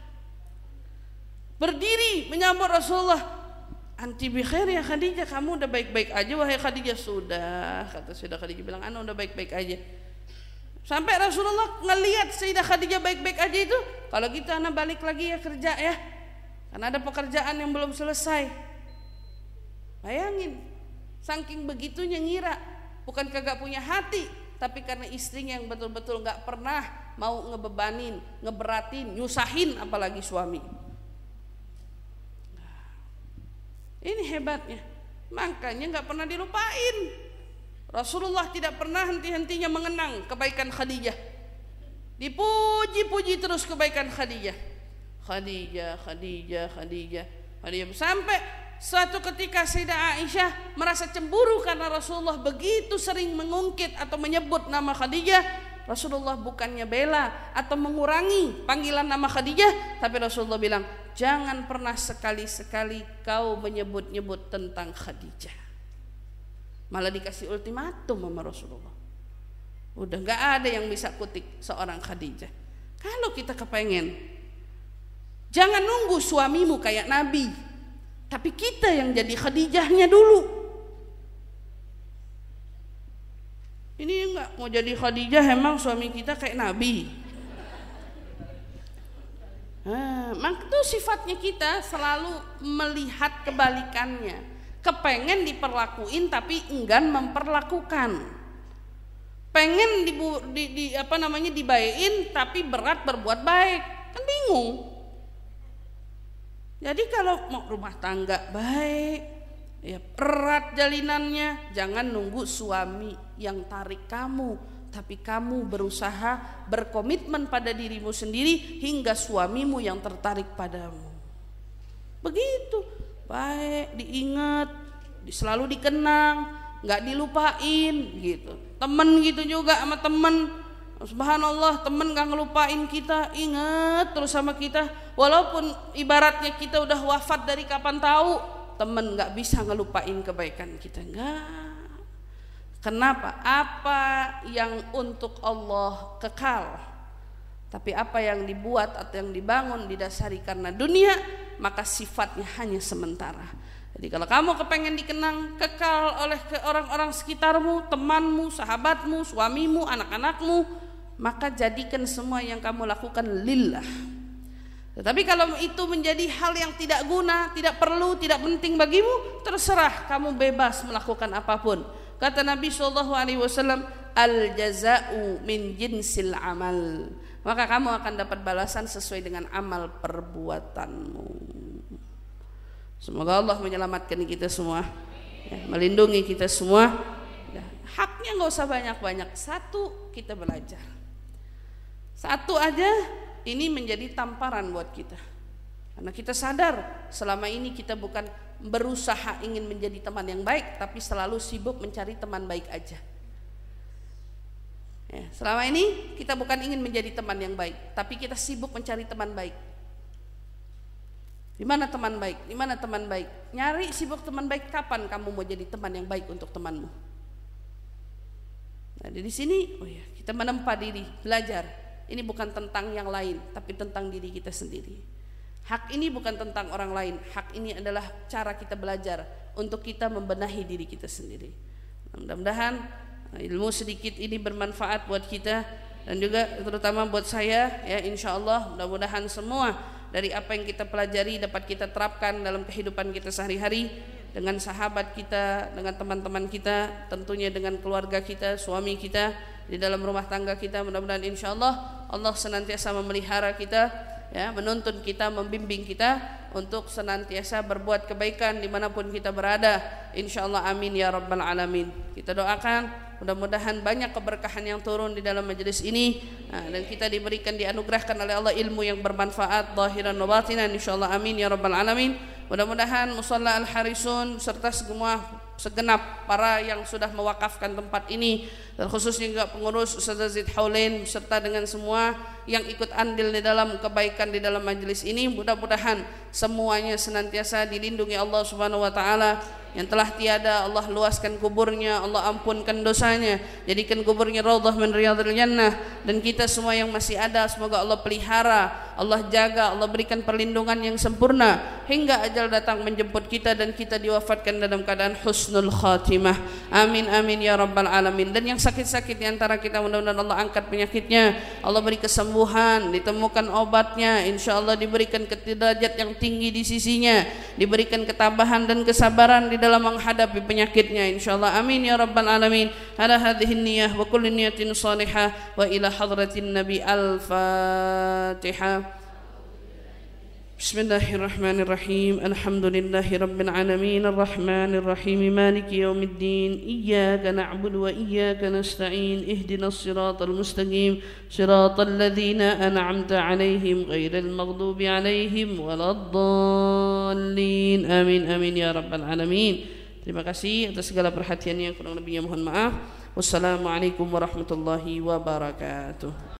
Berdiri menyambut Rasulullah, anti bi khair ya Khadijah, kamu udah baik-baik aja wahai Khadijah. Sudah, kata Sayyidah Khadijah bilang, ana udah baik-baik aja. Sampai Rasulullah ngelihat Sayyidah Khadijah baik-baik aja itu, kalau gitu ana balik lagi ya kerja ya, karena ada pekerjaan yang belum selesai. Bayangin, saking begitunya ngira, bukan kagak punya hati, tapi karena istrinya yang betul-betul gak pernah mau ngebebanin, ngeberatin, nyusahin apalagi suami. Ini hebatnya, makanya gak pernah dilupain. Rasulullah tidak pernah henti-hentinya mengenang kebaikan Khadijah. Dipuji-puji terus kebaikan Khadijah. Khadijah, Khadijah, Khadijah, Khadijah. Sampai suatu ketika Sayyidah Aisyah merasa cemburu karena Rasulullah begitu sering mengungkit atau menyebut nama Khadijah. Rasulullah bukannya bela atau mengurangi panggilan nama Khadijah, tapi Rasulullah bilang, jangan pernah sekali-sekali kau menyebut-nyebut tentang Khadijah. Malah dikasih ultimatum sama Rasulullah. Udah gak ada yang bisa kutik seorang Khadijah. Kalau kita kepengen, jangan nunggu suamimu kayak Nabi, tapi kita yang jadi Khadijahnya dulu. Ini enggak mau jadi Khadijah, emang suami kita kayak Nabi. Nah, maka itu sifatnya kita selalu melihat kebalikannya. Kepengen diperlakuin tapi enggan memperlakukan. Pengen di, di, di apa namanya dibayain tapi berat berbuat baik. Kan bingung. Jadi kalau mau rumah tangga baik, ya erat jalinannya, jangan nunggu suami yang tarik kamu, tapi kamu berusaha berkomitmen pada dirimu sendiri hingga suamimu yang tertarik padamu. Begitu, baik, diingat, selalu dikenang, nggak dilupain gitu. Temen gitu juga sama temen, subhanallah, temen nggak ngelupain kita, ingat terus sama kita, walaupun ibaratnya kita udah wafat dari kapan tahu, temen nggak bisa ngelupain kebaikan kita, nggak. Kenapa? Apa yang untuk Allah kekal, tapi apa yang dibuat atau yang dibangun didasari karena dunia, maka sifatnya hanya sementara. Jadi kalau kamu kepengen dikenang kekal oleh orang-orang sekitarmu, temanmu, sahabatmu, suamimu, anak-anakmu, maka jadikan semua yang kamu lakukan lillah. Tetapi kalau itu menjadi hal yang tidak guna, tidak perlu, tidak penting bagimu, terserah, kamu bebas melakukan apapun. Kata Nabi shallallahu alaihi wasallam, al jaza'u min jinsil amal, maka kamu akan dapat balasan sesuai dengan amal perbuatanmu. Semoga Allah menyelamatkan kita semua, ya, melindungi kita semua. Ya, haknya nggak usah banyak-banyak, satu kita belajar, satu aja. Ini menjadi tamparan buat kita, karena kita sadar selama ini kita bukan berusaha ingin menjadi teman yang baik, tapi selalu sibuk mencari teman baik aja. Ya, selama ini kita bukan ingin menjadi teman yang baik, tapi kita sibuk mencari teman baik. Di mana teman baik? Di mana teman baik? Nyari sibuk teman baik. Kapan kamu mau jadi teman yang baik untuk temanmu? Nah, di sini, oh ya, kita menempa diri, belajar. Ini bukan tentang yang lain, tapi tentang diri kita sendiri. Hak ini bukan tentang orang lain, hak ini adalah cara kita belajar untuk kita membenahi diri kita sendiri. Mudah-mudahan ilmu sedikit ini bermanfaat buat kita, dan juga terutama buat saya, ya, insya Allah mudah-mudahan semua dari apa yang kita pelajari dapat kita terapkan dalam kehidupan kita sehari-hari, dengan sahabat kita, dengan teman-teman kita, tentunya dengan keluarga kita, suami kita, di dalam rumah tangga kita. Mudah-mudahan insya Allah Allah senantiasa memelihara kita, ya, menuntun kita, membimbing kita untuk senantiasa berbuat kebaikan dimanapun kita berada, insya Allah, amin ya rabbal alamin. Kita doakan mudah-mudahan banyak keberkahan yang turun di dalam majelis ini, nah, dan kita diberikan, dianugerahkan oleh Allah ilmu yang bermanfaat zahiran wa batinan, insya Allah, amin ya rabbal alamin. Mudah-mudahan Musalla Al-Harisun serta semua segenap para yang sudah mewakafkan tempat ini, dan khususnya juga pengurus Ustaz Zid Haulain serta dengan semua yang ikut andil di dalam kebaikan di dalam majelis ini, mudah-mudahan semuanya senantiasa dilindungi Allah Subhanahu wa taala. Yang telah tiada, Allah luaskan kuburnya, Allah ampunkan dosanya, jadikan kuburnya raudhah min riyadhil jannah. Dan kita semua yang masih ada, semoga Allah pelihara, Allah jaga, Allah berikan perlindungan yang sempurna hingga ajal datang menjemput kita dan kita diwafatkan dalam keadaan husnul khatimah. Amin amin ya rabbal alamin. Dan yang sakit-sakit di antara kita, mudah-mudahan Allah angkat penyakitnya, Allah beri kesembuhan, ditemukan obatnya, insyaallah diberikan derajat yang tinggi di sisinya, diberikan ketabahan dan kesabaran di dalam menghadapi penyakitnya, insyaallah, amin ya rabbal alamin. Ala hadhihi niyyah wa kulli niyatin salihah wa ila hadratin nabi. Al-Fatihah. Bismillahirrahmanirrahim. Alhamdulillahi rabbil alamin, arrahmanir rahim, maliki yaumiddin, iyyaka na'budu wa iyyaka nasta'in, ihdinas siratal mustaqim, siratal ladzina an'amta 'alaihim ghairil maghdubi 'alaihim waladdallin. Amin amin ya rabbal alamin. Terima kasih atas segala perhatiannya, kurang lebihnya mohon maaf. Wassalamualaikum warahmatullahi wabarakatuh.